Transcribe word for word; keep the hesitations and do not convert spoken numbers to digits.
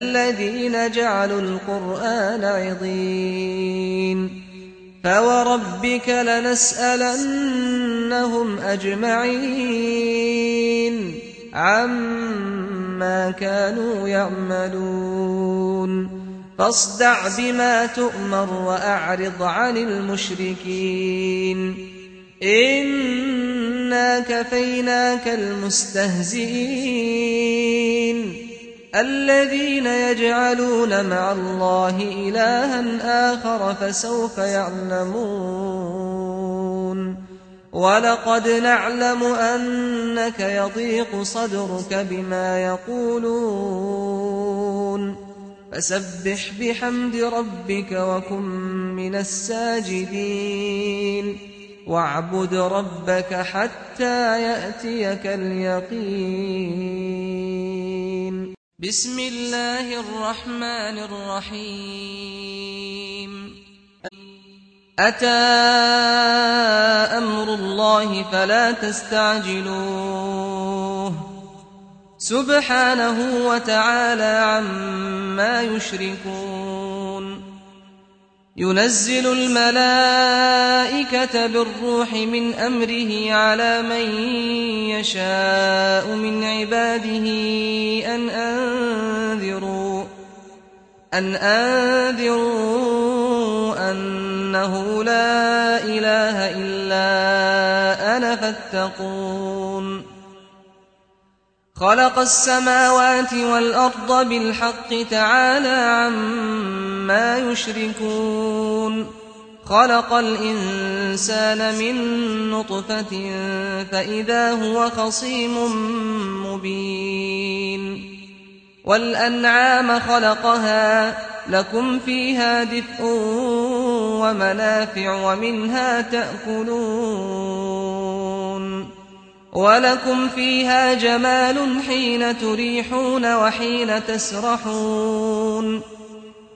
الذين جعلوا القرآن عضين فوربك لنسألنهم أجمعين عما كانوا يعملون فاصدع بما تؤمر وأعرض عن المشركين إنا كفيناك المستهزئين الذين يجعلون مع الله إلها آخر فسوف يعلمون ولقد نعلم أنك يضيق صدرك بما يقولون فسبح بحمد ربك وكن من الساجدين واعبد ربك حتى يأتيك اليقين. بسم الله الرحمن الرحيم. أتى أمر الله فلا تستعجلوه سبحانه وتعالى عما يشركون ينزل الملائكة بالروح من أمره على من يشاء من عباده أن أنذروا أن أنذروا أنه لا إله إلا أنا فاتقون خلق السماوات والأرض بالحق تعالى عما يشركون خلق الإنسان من نطفة فإذا هو خصيم مبين والأنعام خلقها لكم فيها دفء ومنافع ومنها تأكلون ولكم فيها جمال حين تريحون وحين تسرحون